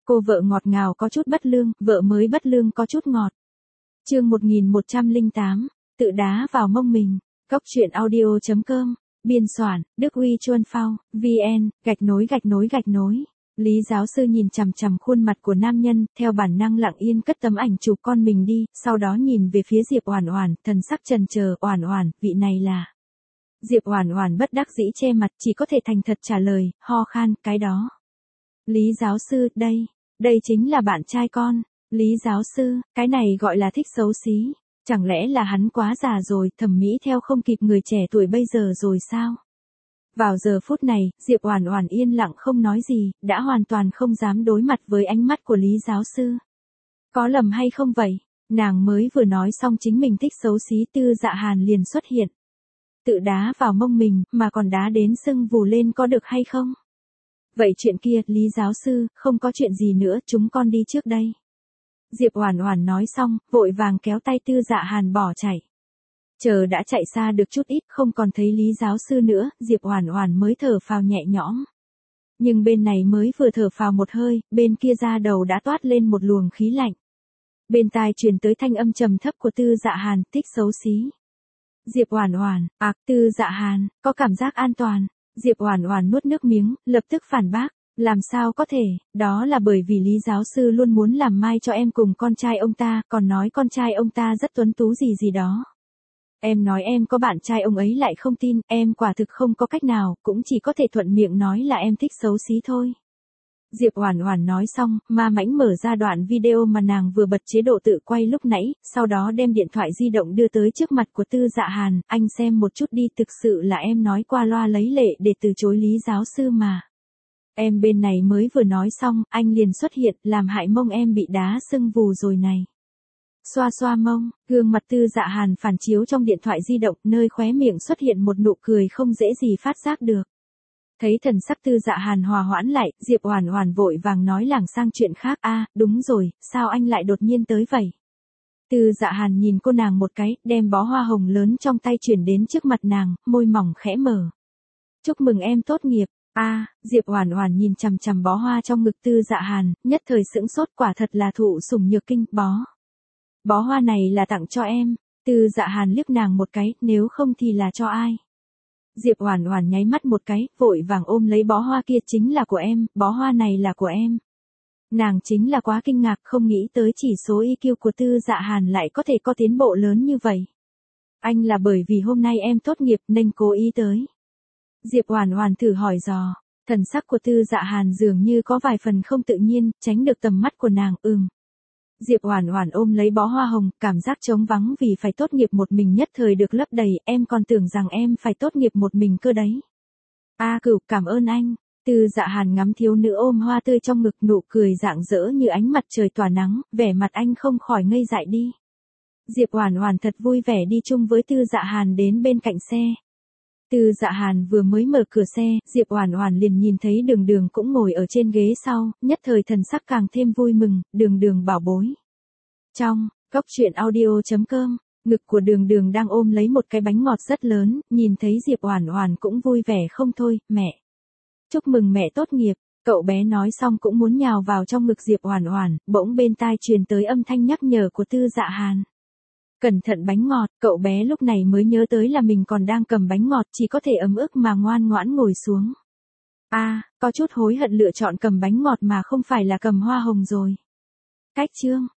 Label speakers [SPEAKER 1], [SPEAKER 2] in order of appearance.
[SPEAKER 1] Cô vợ ngọt ngào có chút bất lương, vợ mới bất lương có chút ngọt. Chương 1108, tự đá vào mông mình. Cốc truyện audio.com, biên soạn, Đức Huy Chuân Phao, VN, _. Lý giáo sư nhìn chằm chằm khuôn mặt của nam nhân, theo bản năng lặng yên cất tấm ảnh chụp con mình đi, sau đó nhìn về phía Diệp Oản Oản, thần sắc chần chờ, "Oản Oản, vị này là?" Diệp Oản Oản bất đắc dĩ che mặt, chỉ có thể thành thật trả lời, ho khan, "Cái đó." Lý giáo sư, đây chính là bạn trai con. Lý giáo sư, cái này gọi là thích xấu xí. Chẳng lẽ là hắn quá già rồi, thẩm mỹ theo không kịp người trẻ tuổi bây giờ rồi sao? Vào giờ phút này, Diệp Oản Oản yên lặng không nói gì, đã hoàn toàn không dám đối mặt với ánh mắt của Lý giáo sư. Có lầm hay không vậy? Nàng mới vừa nói xong chính mình thích xấu xí, Tư Dạ Hàn liền xuất hiện. Tự đá vào mông mình, mà còn đá đến sưng vù lên có được hay không? Vậy chuyện kia, Lý giáo sư, không có chuyện gì nữa, chúng con đi trước đây. Diệp Oản Oản nói xong, vội vàng kéo tay Tư Dạ Hàn bỏ chạy. Chờ đã chạy xa được chút ít, không còn thấy Lý giáo sư nữa, Diệp Oản Oản mới thở phào nhẹ nhõm. Nhưng bên này mới vừa thở phào một hơi, bên kia da đầu đã toát lên một luồng khí lạnh. Bên tai truyền tới thanh âm trầm thấp của Tư Dạ Hàn, thích xấu xí. Diệp Oản Oản, Tư Dạ Hàn, có cảm giác an toàn. Diệp Oản Oản nuốt nước miếng, lập tức phản bác, làm sao có thể, đó là bởi vì Lý giáo sư luôn muốn làm mai cho em cùng con trai ông ta, còn nói con trai ông ta rất tuấn tú gì đó. Em nói em có bạn trai ông ấy lại không tin, em quả thực không có cách nào, cũng chỉ có thể thuận miệng nói là em thích xấu xí thôi. Diệp Oản Oản nói xong, ma mãnh mở ra đoạn video mà nàng vừa bật chế độ tự quay lúc nãy, sau đó đem điện thoại di động đưa tới trước mặt của Tư Dạ Hàn, anh xem một chút đi, thực sự là em nói qua loa lấy lệ để từ chối Lý giáo sư mà. Em bên này mới vừa nói xong, anh liền xuất hiện, làm hại mông em bị đá sưng vù rồi này. Xoa xoa mông, gương mặt Tư Dạ Hàn phản chiếu trong điện thoại di động, nơi khóe miệng xuất hiện một nụ cười không dễ gì phát giác được. Thấy thần sắc Tư Dạ Hàn hòa hoãn lại, Diệp Oản Oản vội vàng nói lảng sang chuyện khác, đúng rồi, sao anh lại đột nhiên tới vậy? Tư Dạ Hàn nhìn cô nàng một cái, đem bó hoa hồng lớn trong tay chuyển đến trước mặt nàng, môi mỏng khẽ mở. Chúc mừng em tốt nghiệp. Diệp Oản Oản nhìn chằm chằm bó hoa trong ngực Tư Dạ Hàn, nhất thời sững sốt, quả thật là thụ sủng nhược kinh, bó hoa này là tặng cho em. Tư Dạ Hàn liếc nàng một cái, nếu không thì là cho ai? Diệp Oản Oản nháy mắt một cái, vội vàng ôm lấy bó hoa kia, chính là của em, bó hoa này là của em. Nàng chính là quá kinh ngạc, không nghĩ tới chỉ số IQ của Tư Dạ Hàn lại có thể có tiến bộ lớn như vậy. Anh là bởi vì hôm nay em tốt nghiệp nên cố ý tới. Diệp Oản Oản thử hỏi dò, thần sắc của Tư Dạ Hàn dường như có vài phần không tự nhiên, tránh được tầm mắt của nàng, Diệp Oản Oản ôm lấy bó hoa hồng, cảm giác trống vắng vì phải tốt nghiệp một mình nhất thời được lấp đầy, em còn tưởng rằng em phải tốt nghiệp một mình cơ đấy. Cửu, cảm ơn anh. Tư Dạ Hàn ngắm thiếu nữ ôm hoa tươi trong ngực, nụ cười rạng rỡ như ánh mặt trời tỏa nắng, vẻ mặt anh không khỏi ngây dại đi. Diệp Oản Oản thật vui vẻ đi chung với Tư Dạ Hàn đến bên cạnh xe. Tư Dạ Hàn vừa mới mở cửa xe, Diệp Oản Oản liền nhìn thấy Đường Đường cũng ngồi ở trên ghế sau, nhất thời thần sắc càng thêm vui mừng, Đường Đường bảo bối. Trong cốc truyện audio.com, ngực của Đường Đường đang ôm lấy một cái bánh ngọt rất lớn, nhìn thấy Diệp Oản Oản cũng vui vẻ không thôi, mẹ. Chúc mừng mẹ tốt nghiệp, cậu bé nói xong cũng muốn nhào vào trong ngực Diệp Oản Oản, bỗng bên tai truyền tới âm thanh nhắc nhở của Tư Dạ Hàn. Cẩn thận bánh ngọt, cậu bé lúc này mới nhớ tới là mình còn đang cầm bánh ngọt, chỉ có thể ấm ức mà ngoan ngoãn ngồi xuống. Có chút hối hận lựa chọn cầm bánh ngọt mà không phải là cầm hoa hồng rồi. Cách chương